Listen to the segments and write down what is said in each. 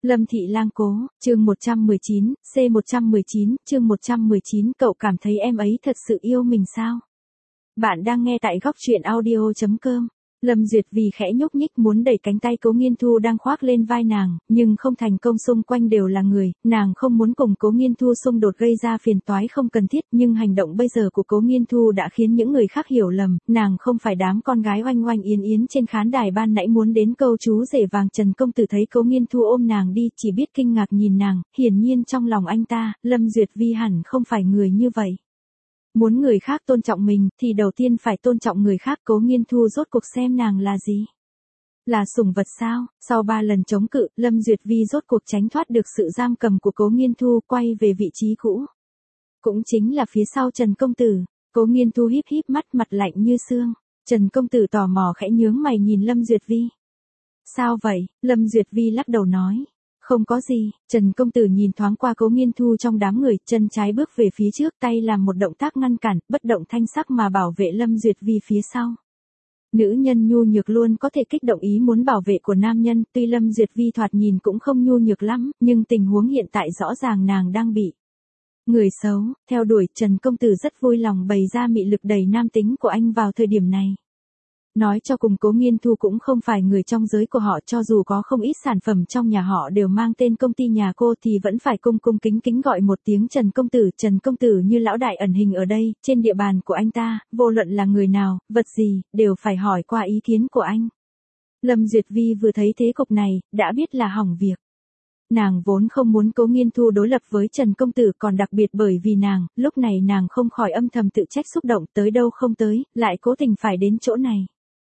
Lâm Thị Lang Cố, chương 119, C119, chương 119, cậu cảm thấy em ấy thật sự yêu mình sao? Bạn đang nghe tại góc truyện audio.com. Lâm Duyệt vì khẽ nhúc nhích muốn đẩy cánh tay Cố Nghiên Thu đang khoác lên vai nàng, nhưng không thành công, xung quanh đều là người, nàng không muốn cùng Cố Nghiên Thu xung đột gây ra phiền toái không cần thiết, nhưng hành động bây giờ của Cố Nghiên Thu đã khiến những người khác hiểu lầm, nàng không phải đám con gái oanh oanh yến yến trên khán đài ban nãy muốn đến câu chú rể vàng. Trần công tử thấy Cố Nghiên Thu ôm nàng đi, chỉ biết kinh ngạc nhìn nàng, hiển nhiên trong lòng anh ta, Lâm Duyệt Vi hẳn không phải người như vậy. Muốn người khác tôn trọng mình, thì đầu tiên phải tôn trọng người khác. Cố Nghiên Thu rốt cuộc xem nàng là gì? Là sủng vật sao? Sau 3 lần chống cự, Lâm Duyệt Vi rốt cuộc tránh thoát được sự giam cầm của Cố Nghiên Thu, quay về vị trí cũ. Cũng chính là phía sau Trần công tử. Cố Nghiên Thu híp híp mắt, mặt lạnh như xương. Trần công tử tò mò khẽ nhướng mày nhìn Lâm Duyệt Vi. Sao vậy? Lâm Duyệt Vi lắc đầu nói. Không có gì. Trần công tử nhìn thoáng qua Cố Nghiên Thu trong đám người, chân trái bước về phía trước, tay làm một động tác ngăn cản, bất động thanh sắc mà bảo vệ Lâm Duyệt Vi phía sau. Nữ nhân nhu nhược luôn có thể kích động ý muốn bảo vệ của nam nhân, tuy Lâm Duyệt Vi thoạt nhìn cũng không nhu nhược lắm, nhưng tình huống hiện tại rõ ràng nàng đang bị người xấu theo đuổi. Trần công tử rất vui lòng bày ra mị lực đầy nam tính của anh vào thời điểm này. Nói cho cùng, Cố Nghiên Thu cũng không phải người trong giới của họ, cho dù có không ít sản phẩm trong nhà họ đều mang tên công ty nhà cô thì vẫn phải cung cung kính kính gọi một tiếng Trần công tử. Trần công tử như lão đại ẩn hình ở đây, trên địa bàn của anh ta, vô luận là người nào, vật gì, đều phải hỏi qua ý kiến của anh. Lâm Duyệt Vi vừa thấy thế cục này, đã biết là hỏng việc. Nàng vốn không muốn Cố Nghiên Thu đối lập với Trần công tử, còn đặc biệt bởi vì nàng, lúc này nàng không khỏi âm thầm tự trách, xúc động tới đâu không tới, lại cố tình phải đến chỗ này.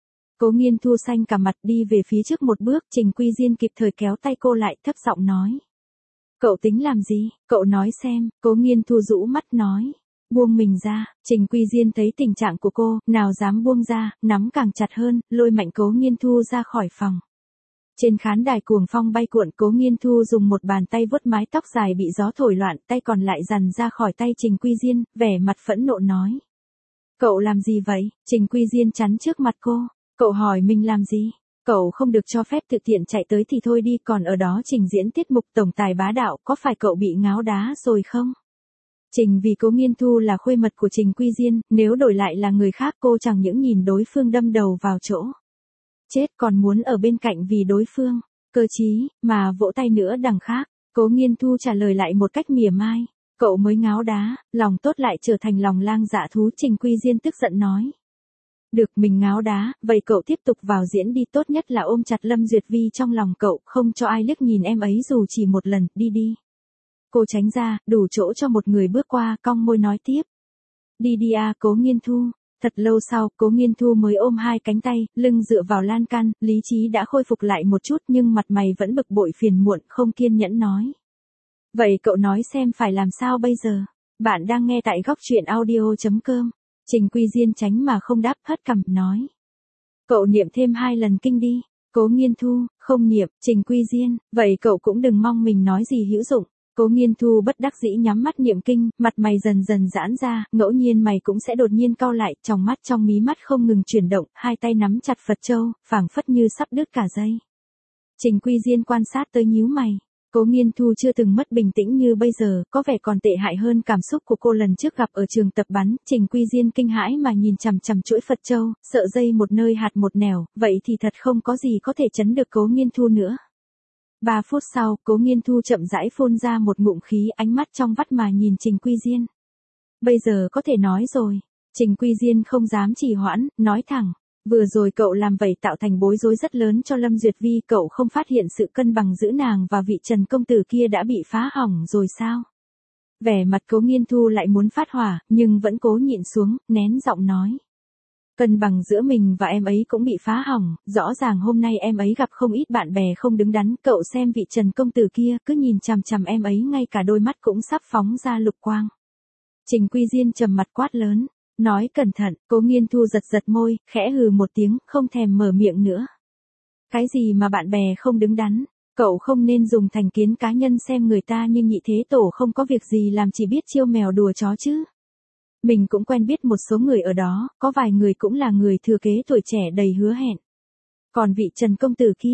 Cố Nghiên Thu xanh cả mặt đi về phía trước một bước, Trình Quy Diên kịp thời kéo tay cô lại, thấp giọng nói. Cậu tính làm gì? Cậu nói xem. Cố Nghiên Thu rũ mắt nói. Buông mình ra. Trình Quy Diên thấy tình trạng của cô, nào dám buông ra, nắm càng chặt hơn, lôi mạnh Cố Nghiên Thu ra khỏi phòng. Trên khán đài cuồng phong bay cuộn, Cố Nghiên Thu dùng một bàn tay vuốt mái tóc dài bị gió thổi loạn, tay còn lại giằng ra khỏi tay Trình Quy Diên, vẻ mặt phẫn nộ nói. Cậu làm gì vậy? Trình Quy Diên chắn trước mặt cô. Cậu hỏi mình làm gì? Cậu không được cho phép, thực tiện chạy tới thì thôi đi, còn ở đó trình diễn tiết mục tổng tài bá đạo, có phải cậu bị ngáo đá rồi không? Trình vì Cố Nghiên Thu là khuê mật của Trình Quy Diên, nếu đổi lại là người khác cô chẳng những nhìn đối phương đâm đầu vào chỗ chết còn muốn ở bên cạnh vì đối phương, cơ chí, mà vỗ tay nữa đằng khác. Cố Nghiên Thu trả lời lại một cách mỉa mai. Cậu mới ngáo đá, lòng tốt lại trở thành lòng lang dạ thú. Trình Quy Diên tức giận nói. Được, mình ngáo đá, vậy cậu tiếp tục vào diễn đi, tốt nhất là ôm chặt Lâm Duyệt Vi trong lòng cậu, không cho ai liếc nhìn em ấy dù chỉ một lần, đi đi. Cô tránh ra, đủ chỗ cho một người bước qua, cong môi nói tiếp. Đi đi à, Cố Nghiên Thu. Thật lâu sau, Cố Nghiên Thu mới ôm hai cánh tay, lưng dựa vào lan can, lý trí đã khôi phục lại một chút nhưng mặt mày vẫn bực bội phiền muộn, không kiên nhẫn nói. Vậy cậu nói xem phải làm sao bây giờ? Bạn đang nghe tại góc truyện audio.com. Trình Quy Diên tránh mà không đáp, hất cằm, nói. Cậu niệm thêm 2 lần kinh đi. Cố Nghiên Thu, không niệm. Trình Quy Diên, vậy cậu cũng đừng mong mình nói gì hữu dụng. Cố Nghiên Thu bất đắc dĩ nhắm mắt niệm kinh, mặt mày dần dần giãn ra, ngẫu nhiên mày cũng sẽ đột nhiên cau lại, trong mắt trong mí mắt không ngừng chuyển động, hai tay nắm chặt Phật châu, phảng phất như sắp đứt cả dây. Trình Quy Diên quan sát tới nhíu mày. Cố Nghiên Thu chưa từng mất bình tĩnh như bây giờ, có vẻ còn tệ hại hơn cảm xúc của cô lần trước gặp ở trường tập bắn. Trình Quy Diên kinh hãi mà nhìn chằm chằm chuỗi Phật châu, sợ dây một nơi hạt một nẻo, vậy thì thật không có gì có thể chấn được Cố Nghiên Thu nữa. 3 phút sau, Cố Nghiên Thu chậm rãi phun ra một ngụm khí, ánh mắt trong vắt mà nhìn Trình Quy Diên. Bây giờ có thể nói rồi. Trình Quy Diên không dám trì hoãn, nói thẳng. Vừa rồi cậu làm vậy tạo thành bối rối rất lớn cho Lâm Duyệt Vi, cậu không phát hiện sự cân bằng giữa nàng và vị Trần công tử kia đã bị phá hỏng rồi sao? Vẻ mặt Cố Nghiên Thu lại muốn phát hỏa, nhưng vẫn cố nhịn xuống, nén giọng nói. Cân bằng giữa mình và em ấy cũng bị phá hỏng, rõ ràng hôm nay em ấy gặp không ít bạn bè không đứng đắn, cậu xem vị Trần công tử kia cứ nhìn chằm chằm em ấy, ngay cả đôi mắt cũng sắp phóng ra lục quang. Trình Quy Diên trầm mặt quát lớn. Nói cẩn thận. Cố Nghiên Thu giật giật môi, khẽ hừ một tiếng, không thèm mở miệng nữa. Cái gì mà bạn bè không đứng đắn? Cậu không nên dùng thành kiến cá nhân xem người ta như Nhị Thế Tổ không có việc gì làm chỉ biết chiêu mèo đùa chó chứ. Mình cũng quen biết một số người ở đó, có vài người cũng là người thừa kế tuổi trẻ đầy hứa hẹn. Còn vị Trần công tử kia,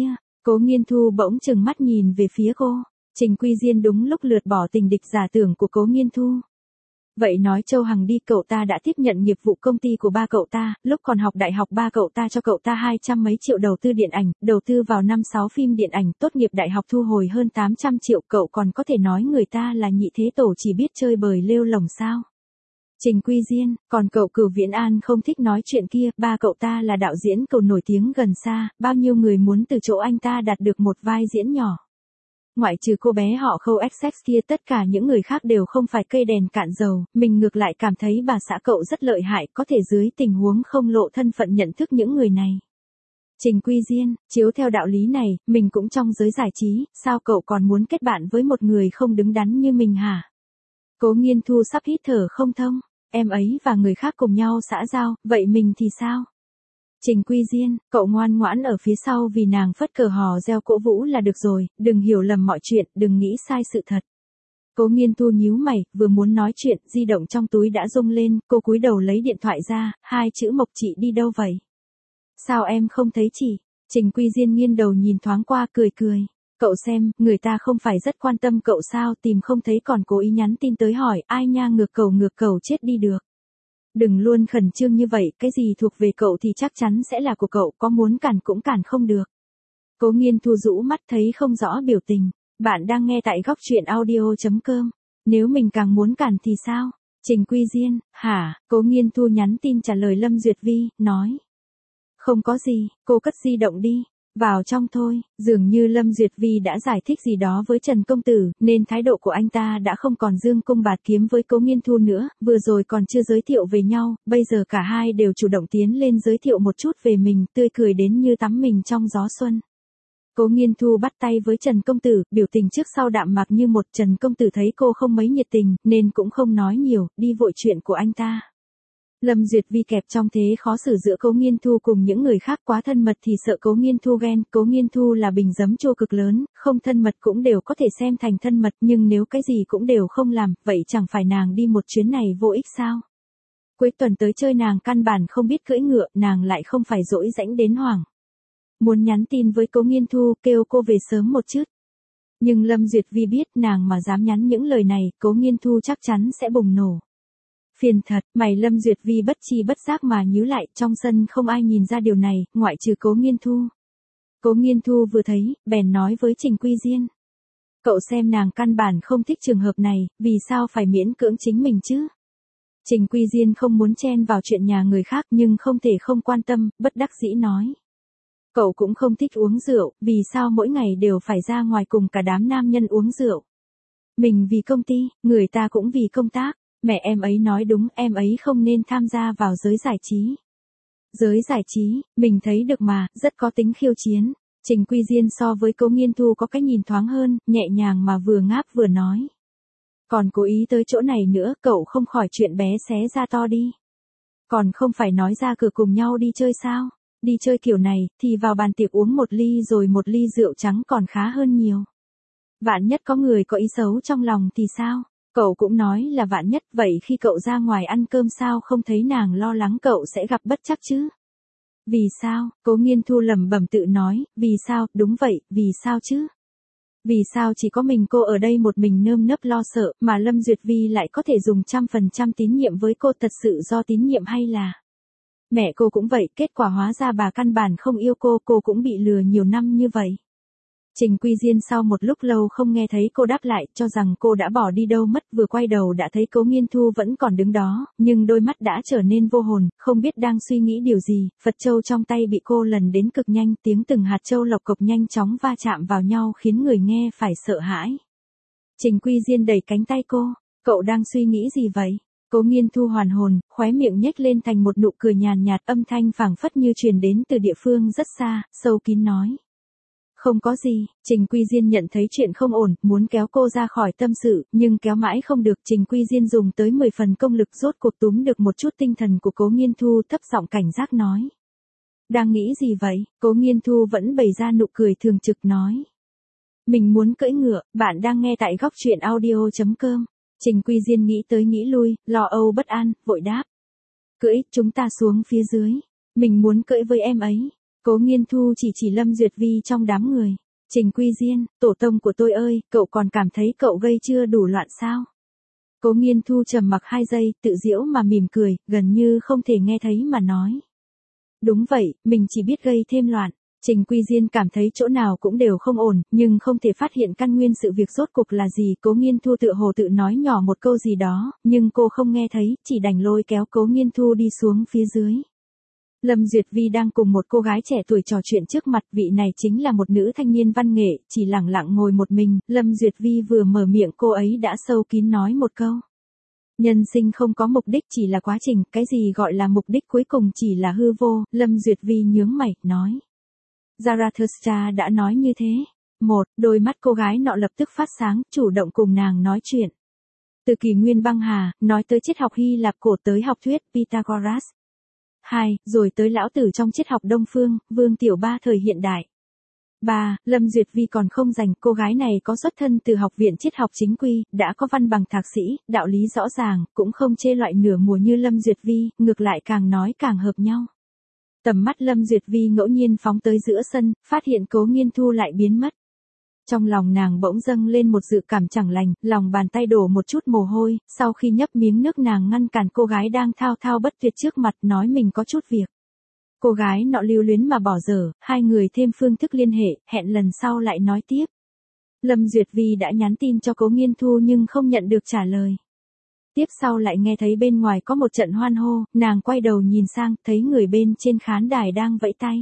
Cố Nghiên Thu bỗng chừng mắt nhìn về phía cô. Trình Quy Diên đúng lúc lượt bỏ tình địch giả tưởng của Cố Nghiên Thu. Vậy nói Châu Hằng đi, cậu ta đã tiếp nhận nghiệp vụ công ty của ba cậu ta, lúc còn học đại học ba cậu ta cho cậu ta 200 mấy triệu đầu tư điện ảnh, đầu tư vào 5-6 phim điện ảnh, tốt nghiệp đại học thu hồi hơn 800 triệu, cậu còn có thể nói người ta là nhị thế tổ chỉ biết chơi bời lêu lổng sao? Trình Quy Diên, còn cậu Cửu Viễn An không thích nói chuyện kia, ba cậu ta là đạo diễn cầu nổi tiếng gần xa, bao nhiêu người muốn từ chỗ anh ta đạt được một vai diễn nhỏ. Ngoại trừ cô bé họ Khâu XX kia, tất cả những người khác đều không phải cây đèn cạn dầu, mình ngược lại cảm thấy bà xã cậu rất lợi hại, có thể dưới tình huống không lộ thân phận nhận thức những người này. Trình Quy Diên, chiếu theo đạo lý này, mình cũng trong giới giải trí, sao cậu còn muốn kết bạn với một người không đứng đắn như mình hả? Cố Nghiên Thu sắp hít thở không thông, em ấy và người khác cùng nhau xã giao, vậy mình thì sao? Trình Quy Diên, cậu ngoan ngoãn ở phía sau vì nàng phất cờ hò reo cổ vũ là được rồi, đừng hiểu lầm mọi chuyện, đừng nghĩ sai sự thật. Cố Nghiên Thu nhíu mày, vừa muốn nói chuyện, di động trong túi đã rung lên, cô cúi đầu lấy điện thoại ra, 2 chữ Mộc chị đi đâu vậy? Sao em không thấy chị? Trình Quy Diên nghiêng đầu nhìn thoáng qua cười cười. Cậu xem, người ta không phải rất quan tâm cậu sao, tìm không thấy còn cố ý nhắn tin tới hỏi, ai nha, ngược cầu chết đi được. Đừng luôn khẩn trương như vậy, cái gì thuộc về cậu thì chắc chắn sẽ là của cậu, có muốn cản cũng cản không được. Cố Nghiên Thu rũ mắt thấy không rõ biểu tình. Bạn đang nghe tại góc truyện audio.com. Nếu mình càng muốn cản thì sao? Trình Quy Diên, hả? Cố Nghiên Thu nhắn tin trả lời Lâm Duyệt Vi, nói. Không có gì, cô cất di động đi. Vào trong thôi, dường như Lâm Duyệt Vi đã giải thích gì đó với Trần Công Tử, nên thái độ của anh ta đã không còn dương cung bạt kiếm với Cố Nghiên Thu nữa, vừa rồi còn chưa giới thiệu về nhau, bây giờ cả hai đều chủ động tiến lên giới thiệu một chút về mình, tươi cười đến như tắm mình trong gió xuân. Cố Nghiên Thu bắt tay với Trần Công Tử, biểu tình trước sau đạm mạc như một. Trần Công Tử thấy cô không mấy nhiệt tình, nên cũng không nói nhiều, đi vội chuyện của anh ta. Lâm Duyệt Vi kẹp trong thế khó xử giữa Cố Nghiên Thu cùng những người khác, quá thân mật thì sợ Cố Nghiên Thu ghen, Cố Nghiên Thu là bình giấm chua cực lớn, không thân mật cũng đều có thể xem thành thân mật, nhưng nếu cái gì cũng đều không làm, vậy chẳng phải nàng đi một chuyến này vô ích sao? Cuối tuần tới chơi nàng căn bản không biết cưỡi ngựa, nàng lại không phải dỗi rãnh đến hoảng. Muốn nhắn tin với Cố Nghiên Thu kêu cô về sớm một chút. Nhưng Lâm Duyệt Vi biết nàng mà dám nhắn những lời này, Cố Nghiên Thu chắc chắn sẽ bùng nổ. Phiền thật, mày Lâm Duyệt Vi bất chi bất giác mà nhíu lại, trong sân không ai nhìn ra điều này, ngoại trừ Cố Nghiên Thu. Cố Nghiên Thu vừa thấy, bèn nói với Trình Quy Diên. Cậu xem nàng căn bản không thích trường hợp này, vì sao phải miễn cưỡng chính mình chứ? Trình Quy Diên không muốn chen vào chuyện nhà người khác nhưng không thể không quan tâm, bất đắc dĩ nói. Cậu cũng không thích uống rượu, vì sao mỗi ngày đều phải ra ngoài cùng cả đám nam nhân uống rượu? Mình vì công ty, người ta cũng vì công tác. Mẹ em ấy nói đúng, em ấy không nên tham gia vào giới giải trí. Giới giải trí, mình thấy được mà, rất có tính khiêu chiến. Trình Quy Diên so với Cố Nghiên Thu có cái nhìn thoáng hơn, nhẹ nhàng mà vừa ngáp vừa nói. Còn cố ý tới chỗ này nữa, cậu không khỏi chuyện bé xé ra to đi. Còn không phải nói ra cửa cùng nhau đi chơi sao? Đi chơi kiểu này, thì vào bàn tiệc uống một ly rồi một ly rượu trắng còn khá hơn nhiều. Vạn nhất có người có ý xấu trong lòng thì sao? Cậu cũng nói là vạn nhất, vậy khi cậu ra ngoài ăn cơm sao không thấy nàng lo lắng cậu sẽ gặp bất trắc chứ? Vì sao? Cố Nghiên Thu lẩm bẩm tự nói, vì sao? Đúng vậy, vì sao chứ? Vì sao chỉ có mình cô ở đây một mình nơm nớp lo sợ, mà Lâm Duyệt Vi lại có thể dùng 100% tín nhiệm với cô, thật sự do tín nhiệm hay là... Mẹ cô cũng vậy, kết quả hóa ra bà căn bản không yêu cô cũng bị lừa nhiều năm như vậy. Trình Quy Diên sau một lúc lâu không nghe thấy cô đáp lại, cho rằng cô đã bỏ đi đâu mất, vừa quay đầu đã thấy Cố Nghiên Thu vẫn còn đứng đó, nhưng đôi mắt đã trở nên vô hồn, không biết đang suy nghĩ điều gì, Phật châu trong tay bị cô lần đến cực nhanh, tiếng từng hạt châu lộc cộc nhanh chóng va chạm vào nhau khiến người nghe phải sợ hãi. Trình Quy Diên đẩy cánh tay cô, cậu đang suy nghĩ gì vậy? Cố Nghiên Thu hoàn hồn, khóe miệng nhếch lên thành một nụ cười nhàn nhạt, âm thanh phảng phất như truyền đến từ địa phương rất xa, sâu kín nói. Không có gì. Trình Quy Diên nhận thấy chuyện không ổn, muốn kéo cô ra khỏi tâm sự, nhưng kéo mãi không được. Trình Quy Diên dùng tới 10 phần công lực rốt cuộc túm được một chút tinh thần của Cố Nghiên Thu, thấp giọng cảnh giác nói. Đang nghĩ gì vậy? Cố Nghiên Thu vẫn bày ra nụ cười thường trực nói. Mình muốn cưỡi ngựa, bạn đang nghe tại góc truyện audio.com. Trình Quy Diên nghĩ tới nghĩ lui, lo âu bất an, vội đáp. Cưỡi, chúng ta xuống phía dưới. Mình muốn cưỡi với em ấy. Cố Nghiên Thu chỉ Lâm Duyệt Vi trong đám người. Trình Quy Diên, tổ tông của tôi ơi, cậu còn cảm thấy cậu gây chưa đủ loạn sao? Cố Nghiên Thu trầm mặc 2 giây, tự giễu mà mỉm cười, gần như không thể nghe thấy mà nói. Đúng vậy, mình chỉ biết gây thêm loạn. Trình Quy Diên cảm thấy chỗ nào cũng đều không ổn, nhưng không thể phát hiện căn nguyên sự việc rốt cuộc là gì. Cố Nghiên Thu tựa hồ tự nói nhỏ một câu gì đó, nhưng cô không nghe thấy, chỉ đành lôi kéo Cố Nghiên Thu đi xuống phía dưới. Lâm Duyệt Vi đang cùng một cô gái trẻ tuổi trò chuyện trước mặt, vị này chính là một nữ thanh niên văn nghệ, chỉ lẳng lặng ngồi một mình. Lâm Duyệt Vi vừa mở miệng cô ấy đã sâu kín nói một câu. Nhân sinh không có mục đích, chỉ là quá trình, cái gì gọi là mục đích cuối cùng chỉ là hư vô. Lâm Duyệt Vi nhướng mày, nói. Zarathustra đã nói như thế. Đôi mắt cô gái nọ lập tức phát sáng, chủ động cùng nàng nói chuyện. Từ kỷ nguyên băng hà, nói tới triết học Hy Lạp cổ tới học thuyết Pythagoras. 2, rồi tới lão tử trong triết học Đông phương, Vương Tiểu Ba thời hiện đại. 3, Lâm Duyệt Vi còn không rành, cô gái này có xuất thân từ học viện triết học chính quy, đã có văn bằng thạc sĩ, đạo lý rõ ràng, cũng không chê loại nửa mùa như Lâm Duyệt Vi, ngược lại càng nói càng hợp nhau. Tầm mắt Lâm Duyệt Vi ngẫu nhiên phóng tới giữa sân, phát hiện Cố Nghiên Thu lại biến mất. Trong lòng nàng bỗng dâng lên một dự cảm chẳng lành, lòng bàn tay đổ một chút mồ hôi, sau khi nhấp miếng nước nàng ngăn cản cô gái đang thao thao bất tuyệt trước mặt, nói mình có chút việc. Cô gái nọ lưu luyến mà bỏ dở, hai người thêm phương thức liên hệ, hẹn lần sau lại nói tiếp. Lâm Duyệt Vi đã nhắn tin cho Cố Nghiên Thu nhưng không nhận được trả lời. Tiếp sau lại nghe thấy bên ngoài có một trận hoan hô, nàng quay đầu nhìn sang, thấy người bên trên khán đài đang vẫy tay.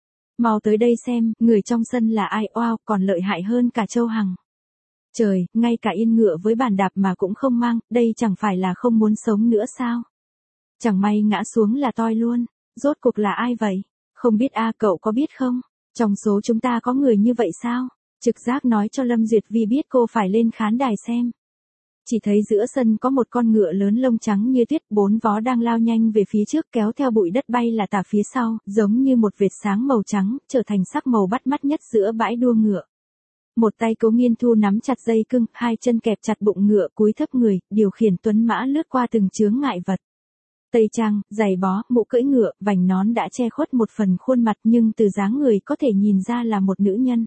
Mau tới đây xem, người trong sân là ai, oao, còn lợi hại hơn cả Châu Hằng. Trời, ngay cả yên ngựa với bàn đạp mà cũng không mang, đây chẳng phải là không muốn sống nữa sao? Chẳng may ngã xuống là toi luôn, rốt cuộc là ai vậy? Không biết cậu có biết không? Trong số chúng ta có người như vậy sao? Trực giác nói cho Lâm Duyệt Vi biết cô phải lên khán đài xem. Chỉ thấy giữa sân có một con ngựa lớn lông trắng như tuyết, 4 vó đang lao nhanh về phía trước kéo theo bụi đất bay là tả phía sau, giống như một vệt sáng màu trắng, trở thành sắc màu bắt mắt nhất giữa bãi đua ngựa. Một tay Cố Nghiên Thu nắm chặt dây cưng, 2 chân kẹp chặt bụng ngựa, cúi thấp người, điều khiển tuấn mã lướt qua từng chướng ngại vật. Tây trang, giày bó, mũ cưỡi ngựa, vành nón đã che khuất một phần khuôn mặt nhưng từ dáng người có thể nhìn ra là một nữ nhân.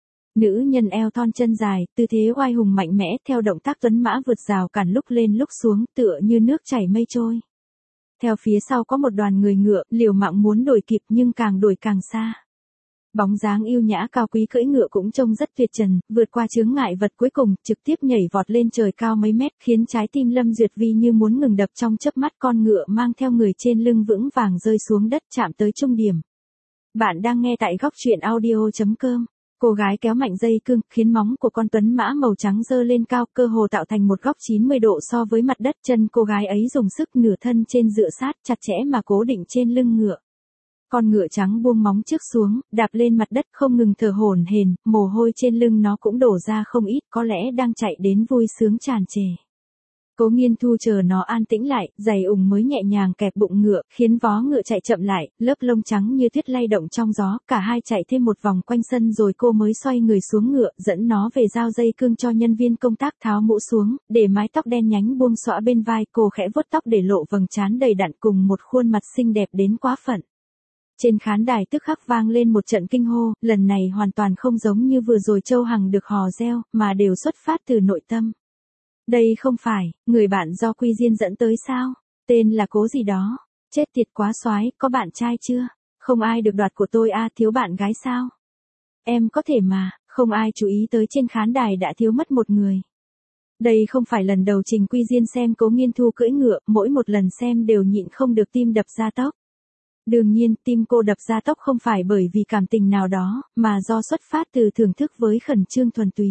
Nữ nhân eo thon chân dài, tư thế oai hùng mạnh mẽ, theo động tác tuấn mã vượt rào cản lúc lên lúc xuống, tựa như nước chảy mây trôi. Theo phía sau có một đoàn người ngựa, liều mạng muốn đuổi kịp nhưng càng đuổi càng xa. Bóng dáng yêu nhã cao quý cưỡi ngựa cũng trông rất tuyệt trần, vượt qua chướng ngại vật cuối cùng, trực tiếp nhảy vọt lên trời cao mấy mét, khiến trái tim Lâm Duyệt Vi như muốn ngừng đập trong chớp mắt. Con ngựa mang theo người trên lưng vững vàng rơi xuống đất, chạm tới trung điểm. Bạn đang nghe tại góc truyện audio.com. Cô gái kéo mạnh dây cương, khiến móng của con tuấn mã màu trắng giơ lên cao, cơ hồ tạo thành một góc 90 độ so với mặt đất. Chân cô gái ấy dùng sức, nửa thân trên dựa sát, chặt chẽ mà cố định trên lưng ngựa. Con ngựa trắng buông móng trước xuống, đạp lên mặt đất không ngừng thở hổn hển, mồ hôi trên lưng nó cũng đổ ra không ít, có lẽ đang chạy đến vui sướng tràn trề. Cố Nghiên Thu chờ nó an tĩnh lại, giày ủng mới nhẹ nhàng kẹp bụng ngựa, khiến vó ngựa chạy chậm lại, lớp lông trắng như tuyết lay động trong gió, cả hai chạy thêm một vòng quanh sân rồi cô mới xoay người xuống ngựa, dẫn nó về giao dây cương cho nhân viên công tác, tháo mũ xuống, để mái tóc đen nhánh buông xõa bên vai, cô khẽ vuốt tóc để lộ vầng trán đầy đặn cùng một khuôn mặt xinh đẹp đến quá phận. Trên khán đài tức khắc vang lên một trận kinh hô, lần này hoàn toàn không giống như vừa rồi Châu Hằng được hò reo, mà đều xuất phát từ nội tâm. Đây không phải, người bạn do Quy Diên dẫn tới sao? Tên là Cố gì đó. Chết tiệt quá soái, có bạn trai chưa? Không ai được đoạt của tôi thiếu bạn gái sao? Em có thể mà, không ai chú ý tới trên khán đài đã thiếu mất một người. Đây không phải lần đầu Trình Quy Diên xem Cố Nghiên Thu cưỡi ngựa, mỗi một lần xem đều nhịn không được tim đập ra tốc. Đương nhiên, tim cô đập ra tốc không phải bởi vì cảm tình nào đó, mà do xuất phát từ thưởng thức với khẩn trương thuần túy.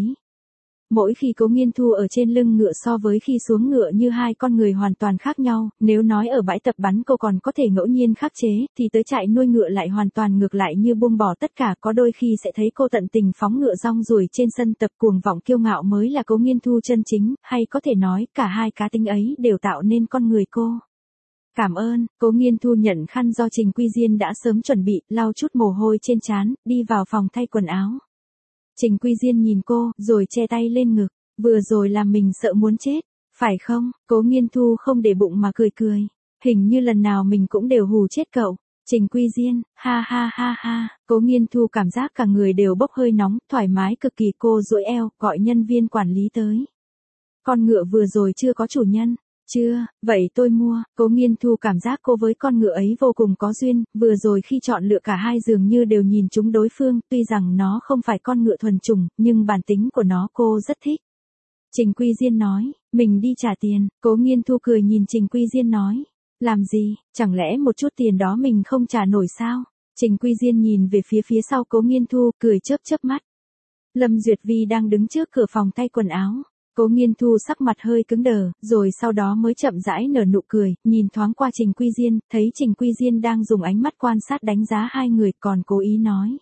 Mỗi khi Cố Nghiên Thu ở trên lưng ngựa so với khi xuống ngựa như hai con người hoàn toàn khác nhau, nếu nói ở bãi tập bắn cô còn có thể ngẫu nhiên khắc chế, thì tới trại nuôi ngựa lại hoàn toàn ngược lại, như buông bỏ tất cả. Có đôi khi sẽ thấy cô tận tình phóng ngựa rong ruổi trên sân tập, cuồng vọng kiêu ngạo mới là Cố Nghiên Thu chân chính, hay có thể nói cả hai cá tính ấy đều tạo nên con người cô. Cảm ơn. Cố Nghiên Thu nhận khăn do Trình Quy Diên đã sớm chuẩn bị, lau chút mồ hôi trên trán, đi vào phòng thay quần áo. Trình Quy Diên nhìn cô, rồi che tay lên ngực. Vừa rồi làm mình sợ muốn chết, phải không? Cố Nghiên Thu không để bụng mà cười cười. Hình như lần nào mình cũng đều hù chết cậu. Trình Quy Diên, ha ha ha ha, Cố Nghiên Thu cảm giác cả người đều bốc hơi nóng, thoải mái cực kỳ, cô duỗi eo, gọi nhân viên quản lý tới. Con ngựa vừa rồi chưa có chủ nhân. Chưa, vậy tôi mua. Cố Nghiên Thu cảm giác cô với con ngựa ấy vô cùng có duyên, vừa rồi khi chọn lựa cả hai dường như đều nhìn trúng đối phương, tuy rằng nó không phải con ngựa thuần chủng, nhưng bản tính của nó cô rất thích. Trình Quy Diên nói, mình đi trả tiền. Cố Nghiên Thu cười nhìn Trình Quy Diên nói, làm gì, chẳng lẽ một chút tiền đó mình không trả nổi sao? Trình Quy Diên nhìn về phía sau Cố Nghiên Thu, cười chớp chớp mắt. Lâm Duyệt Vi đang đứng trước cửa phòng thay quần áo. Cố Nghiên Thu sắc mặt hơi cứng đờ, rồi sau đó mới chậm rãi nở nụ cười, nhìn thoáng qua Trình Quy Diên, thấy Trình Quy Diên đang dùng ánh mắt quan sát đánh giá hai người, còn cố ý nói.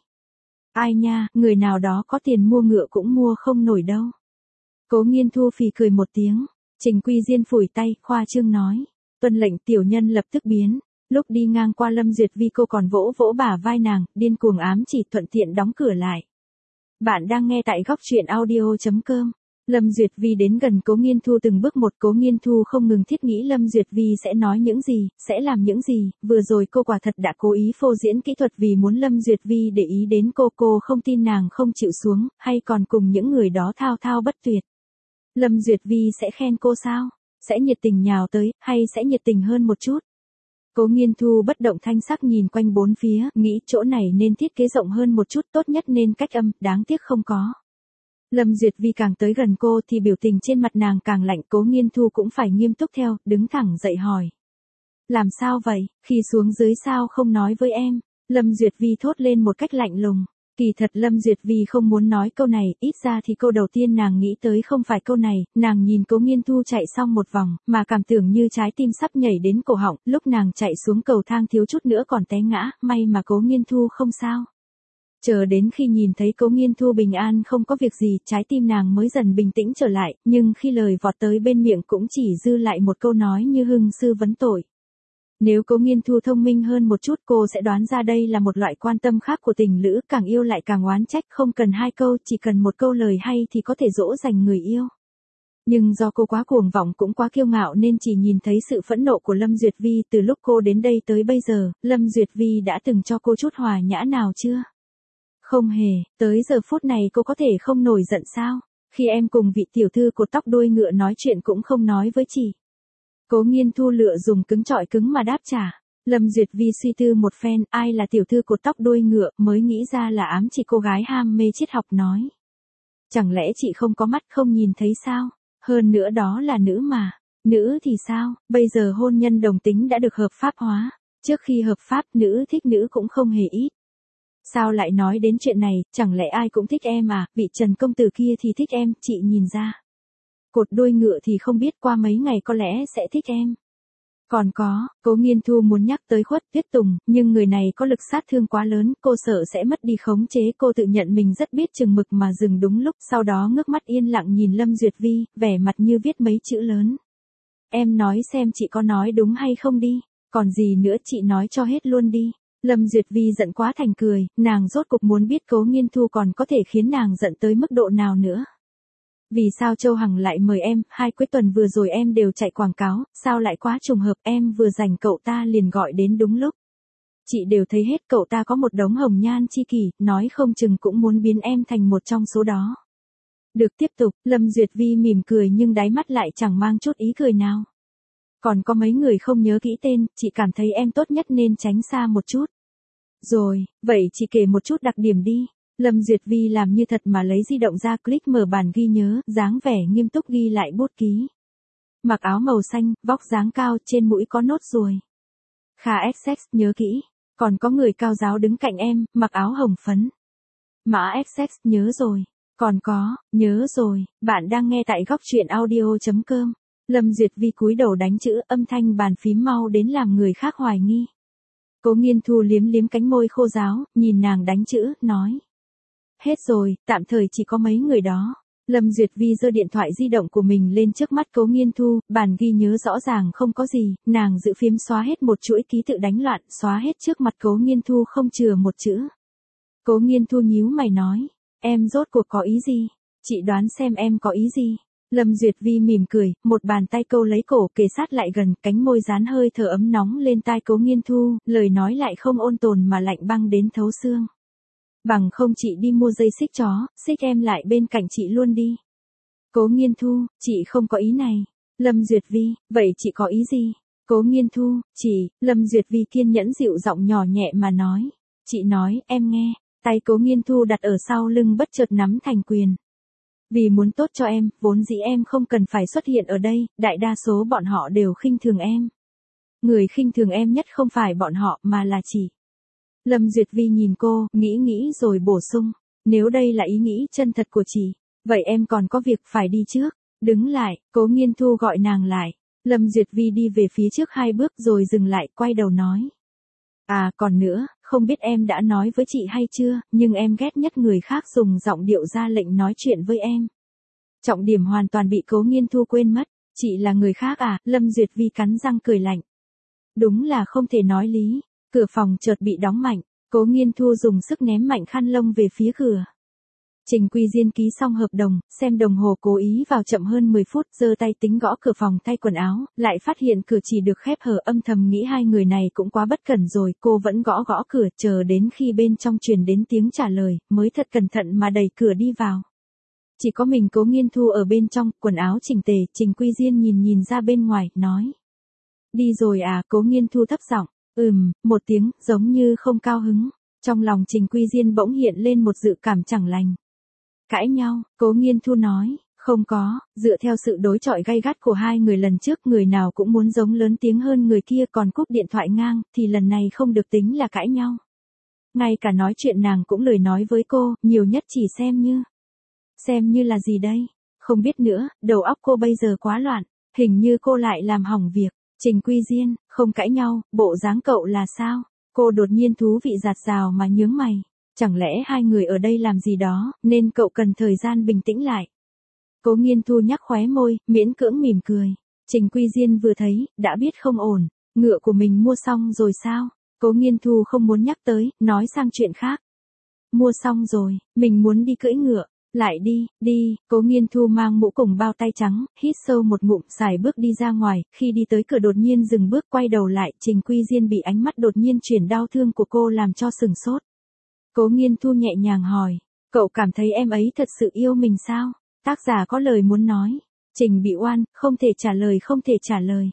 Ai nha, người nào đó có tiền mua ngựa cũng mua không nổi đâu. Cố Nghiên Thu phì cười một tiếng. Trình Quy Diên phủi tay, khoa trương nói. Tuân lệnh. Tiểu nhân lập tức biến. Lúc đi ngang qua Lâm Duyệt Vi cô còn vỗ vỗ bả vai nàng, điên cuồng ám chỉ, thuận tiện đóng cửa lại. Bạn đang nghe tại góc truyện audio.com. Lâm Duyệt Vi đến gần Cố Nghiên Thu từng bước một. Cố Nghiên Thu không ngừng thiết nghĩ Lâm Duyệt Vi sẽ nói những gì, sẽ làm những gì, vừa rồi cô quả thật đã cố ý phô diễn kỹ thuật vì muốn Lâm Duyệt Vi để ý đến cô không tin nàng không chịu xuống, hay còn cùng những người đó thao thao bất tuyệt. Lâm Duyệt Vi sẽ khen cô sao? Sẽ nhiệt tình nhào tới, hay sẽ nhiệt tình hơn một chút? Cố Nghiên Thu bất động thanh sắc nhìn quanh bốn phía, nghĩ chỗ này nên thiết kế rộng hơn một chút, tốt nhất nên cách âm, đáng tiếc không có. Lâm Duyệt Vi càng tới gần cô thì biểu tình trên mặt nàng càng lạnh. Cố Nghiên Thu cũng phải nghiêm túc theo, đứng thẳng dậy hỏi. Làm sao vậy, khi xuống dưới sao không nói với em? Lâm Duyệt Vi thốt lên một cách lạnh lùng. Kỳ thật Lâm Duyệt Vi không muốn nói câu này, ít ra thì câu đầu tiên nàng nghĩ tới không phải câu này, nàng nhìn Cố Nghiên Thu chạy xong một vòng, mà cảm tưởng như trái tim sắp nhảy đến cổ họng, lúc nàng chạy xuống cầu thang thiếu chút nữa còn té ngã, may mà Cố Nghiên Thu không sao. Chờ đến khi nhìn thấy Cố Nghiên Thu bình an không có việc gì, trái tim nàng mới dần bình tĩnh trở lại, nhưng khi lời vọt tới bên miệng cũng chỉ dư lại một câu nói như hưng sư vấn tội. Nếu Cố Nghiên Thu thông minh hơn một chút cô sẽ đoán ra đây là một loại quan tâm khác của tình lữ, càng yêu lại càng oán trách, không cần hai câu, chỉ cần một câu lời hay thì có thể dỗ dành người yêu. Nhưng do cô quá cuồng vọng cũng quá kiêu ngạo nên chỉ nhìn thấy sự phẫn nộ của Lâm Duyệt Vi. Từ lúc cô đến đây tới bây giờ, Lâm Duyệt Vi đã từng cho cô chút hòa nhã nào chưa? Không hề, tới giờ phút này cô có thể không nổi giận sao? Khi em cùng vị tiểu thư cột tóc đuôi ngựa nói chuyện cũng không nói với chị. Cố Nghiên Thu lựa dùng cứng trọi cứng mà đáp trả. Lâm Duyệt Vi suy tư một phen, ai là tiểu thư cột tóc đuôi ngựa, mới nghĩ ra là ám chỉ cô gái ham mê triết học nói. Chẳng lẽ chị không có mắt không nhìn thấy sao? Hơn nữa đó là nữ mà. Nữ thì sao, bây giờ hôn nhân đồng tính đã được hợp pháp hóa. Trước khi hợp pháp nữ thích nữ cũng không hề ít. Sao lại nói đến chuyện này, chẳng lẽ ai cũng thích em à, vị Trần công tử kia thì thích em, chị nhìn ra. Cột đuôi ngựa thì không biết, qua mấy ngày có lẽ sẽ thích em. Còn có, Cố Nghiên Thu muốn nhắc tới Khuất Tuyết Tùng, nhưng người này có lực sát thương quá lớn, cô sợ sẽ mất đi khống chế, cô tự nhận mình rất biết chừng mực mà dừng đúng lúc, sau đó ngước mắt yên lặng nhìn Lâm Duyệt Vi, vẻ mặt như viết mấy chữ lớn. Em nói xem chị có nói đúng hay không đi, còn gì nữa chị nói cho hết luôn đi. Lâm Duyệt Vi giận quá thành cười, nàng rốt cục muốn biết Cố Nghiên Thu còn có thể khiến nàng giận tới mức độ nào nữa. Vì sao Châu Hằng lại mời em, hai cuối tuần vừa rồi em đều chạy quảng cáo, sao lại quá trùng hợp, em vừa rảnh cậu ta liền gọi đến đúng lúc. Chị đều thấy hết, cậu ta có một đống hồng nhan chi kỷ, nói không chừng cũng muốn biến em thành một trong số đó. Được, tiếp tục. Lâm Duyệt Vi mỉm cười nhưng đáy mắt lại chẳng mang chút ý cười nào. Còn có mấy người không nhớ kỹ tên, chị cảm thấy em tốt nhất nên tránh xa một chút. Rồi, vậy chị kể một chút đặc điểm đi. Lâm Duyệt Vi làm như thật mà lấy di động ra, click mở bản ghi nhớ, dáng vẻ nghiêm túc ghi lại bút ký. Mặc áo màu xanh, vóc dáng cao, trên mũi có nốt ruồi. Kha XX, nhớ kỹ. Còn có người cao giáo đứng cạnh em, mặc áo hồng phấn. Mã XX, nhớ rồi. Còn có, nhớ rồi, bạn đang nghe tại góc truyện audio.com. Lâm Duyệt Vi cúi đầu đánh chữ, âm thanh bàn phím mau đến làm người khác hoài nghi. Cố Nghiên Thu liếm liếm cánh môi khô ráo, nhìn nàng đánh chữ, nói. Hết rồi, tạm thời chỉ có mấy người đó. Lâm Duyệt Vi giơ điện thoại di động của mình lên trước mắt Cố Nghiên Thu, bản ghi nhớ rõ ràng không có gì, nàng giữ phím xóa hết một chuỗi ký tự đánh loạn, xóa hết trước mặt Cố Nghiên Thu không chừa một chữ. Cố Nghiên Thu nhíu mày nói, em rốt cuộc có ý gì? Chị đoán xem em có ý gì? Lâm Duyệt Vi mỉm cười, một bàn tay câu lấy cổ kề sát lại gần, cánh môi dán hơi thở ấm nóng lên tai Cố Nghiên Thu, lời nói lại không ôn tồn mà lạnh băng đến thấu xương. Bằng không chị đi mua dây xích chó, xích em lại bên cạnh chị luôn đi. Cố Nghiên Thu, chị không có ý này. Lâm Duyệt Vi, vậy chị có ý gì? Cố Nghiên Thu, Lâm Duyệt Vi kiên nhẫn dịu giọng nhỏ nhẹ mà nói. Chị nói, em nghe. Tay Cố Nghiên Thu đặt ở sau lưng bất chợt nắm thành quyền. Vì muốn tốt cho em, vốn dĩ em không cần phải xuất hiện ở đây, đại đa số bọn họ đều khinh thường em. Người khinh thường em nhất không phải bọn họ mà là chị. Lâm Duyệt Vi nhìn cô, nghĩ rồi bổ sung. Nếu đây là ý nghĩ chân thật của chị, vậy em còn có việc phải đi trước. Đứng lại, Cố Nghiên Thu gọi nàng lại. Lâm Duyệt Vi đi về phía trước 2 bước rồi dừng lại, quay đầu nói. À còn nữa, không biết em đã nói với chị hay chưa, nhưng em ghét nhất người khác dùng giọng điệu ra lệnh nói chuyện với em. Trọng điểm hoàn toàn bị Cố Nghiên Thu quên mất. Chị là người khác à? Lâm Duyệt Vi cắn răng cười lạnh. Đúng là không thể nói lý. Cửa phòng chợt bị đóng mạnh. Cố Nghiên Thu dùng sức ném mạnh khăn lông về phía cửa. Trình Quy Diên ký xong hợp đồng, xem đồng hồ cố ý vào chậm hơn 10 phút, giơ tay tính gõ cửa phòng thay quần áo, lại phát hiện cửa chỉ được khép hờ, âm thầm nghĩ hai người này cũng quá bất cẩn rồi, cô vẫn gõ cửa, chờ đến khi bên trong truyền đến tiếng trả lời, mới thật cẩn thận mà đẩy cửa đi vào. Chỉ có mình Cố Nghiên Thu ở bên trong, quần áo chỉnh tề, Trình Quy Diên nhìn ra bên ngoài, nói. Đi rồi à? Cố Nghiên Thu thấp giọng. Một tiếng, giống như không cao hứng. Trong lòng Trình Quy Diên bỗng hiện lên một dự cảm chẳng lành. Cãi nhau, Cố Nghiên Thu nói, không có, dựa theo sự đối chọi gay gắt của hai người lần trước, người nào cũng muốn giống lớn tiếng hơn người kia, còn cúp điện thoại ngang, thì lần này không được tính là cãi nhau. Ngay cả nói chuyện nàng cũng lười nói với cô, nhiều nhất chỉ xem như là gì đây? Không biết nữa, đầu óc cô bây giờ quá loạn, hình như cô lại làm hỏng việc. Trình Quy Diên, không cãi nhau, bộ dáng cậu là sao? Cô đột nhiên thú vị dạt dào mà nhướng mày. Chẳng lẽ hai người ở đây làm gì đó, nên cậu cần thời gian bình tĩnh lại. Cố Nghiên Thu nhắc khóe môi, miễn cưỡng mỉm cười. Trình Quy Diên vừa thấy, đã biết không ổn, ngựa của mình mua xong rồi sao? Cố Nghiên Thu không muốn nhắc tới, nói sang chuyện khác. Mua xong rồi, mình muốn đi cưỡi ngựa. Lại đi, Cố Nghiên Thu mang mũ cùng bao tay trắng, hít sâu một ngụm, xài bước đi ra ngoài, khi đi tới cửa đột nhiên dừng bước, quay đầu lại, Trình Quy Diên bị ánh mắt đột nhiên chuyển đau thương của cô làm cho sừng sốt. Cố Nghiên Thu nhẹ nhàng hỏi, cậu cảm thấy em ấy thật sự yêu mình sao? Tác giả có lời muốn nói. Trình bị oan, không thể trả lời.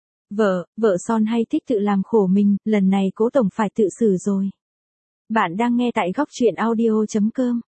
Vợ son hay thích tự làm khổ mình, lần này Cố tổng phải tự xử rồi. Bạn đang nghe tại góc truyện audio.com.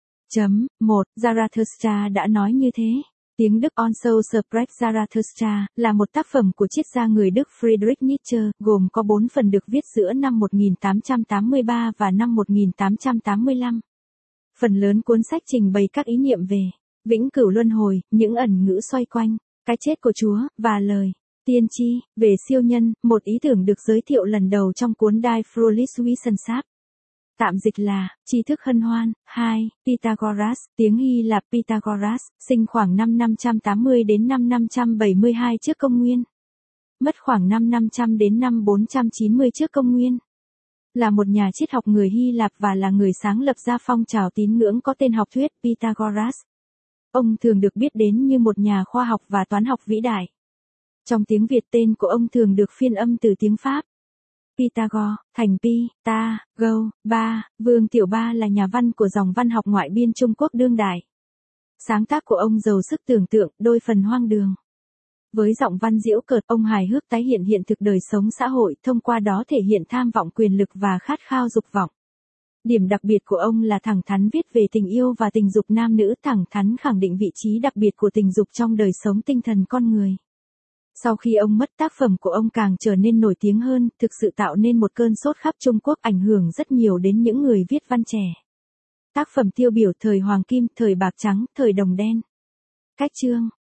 Zarathustra đã nói như thế. Tiếng Đức Also Sprecht Zarathustra là một tác phẩm của triết gia người Đức Friedrich Nietzsche, gồm có 4 phần được viết giữa năm 1883 và năm 1885. Phần lớn cuốn sách trình bày các ý niệm về vĩnh cửu luân hồi, những ẩn ngữ xoay quanh cái chết của Chúa và lời tiên tri về siêu nhân, một ý tưởng được giới thiệu lần đầu trong cuốn Die Fröhliche Wissenschaft. Tạm dịch là, tri thức hân hoan. 2. Pythagoras, tiếng Hy Lạp Pythagoras, sinh khoảng năm 580 đến năm 572 trước công nguyên. Mất khoảng năm 500 đến năm 490 trước công nguyên. Là một nhà triết học người Hy Lạp và là người sáng lập ra phong trào tín ngưỡng có tên học thuyết Pythagoras. Ông thường được biết đến như một nhà khoa học và toán học vĩ đại. Trong tiếng Việt tên của ông thường được phiên âm từ tiếng Pháp. Pythagore, thành Pi, Ta, Go, Ba, Vương Tiểu Ba là nhà văn của dòng văn học ngoại biên Trung Quốc đương đại. Sáng tác của ông giàu sức tưởng tượng, đôi phần hoang đường. Với giọng văn giễu cợt, ông hài hước tái hiện hiện thực đời sống xã hội, thông qua đó thể hiện tham vọng quyền lực và khát khao dục vọng. Điểm đặc biệt của ông là thẳng thắn viết về tình yêu và tình dục nam nữ, thẳng thắn khẳng định vị trí đặc biệt của tình dục trong đời sống tinh thần con người. Sau khi ông mất, tác phẩm của ông càng trở nên nổi tiếng hơn, thực sự tạo nên một cơn sốt khắp Trung Quốc, ảnh hưởng rất nhiều đến những người viết văn trẻ. Tác phẩm tiêu biểu thời Hoàng Kim, thời Bạc Trắng, thời Đồng Đen. Cách chương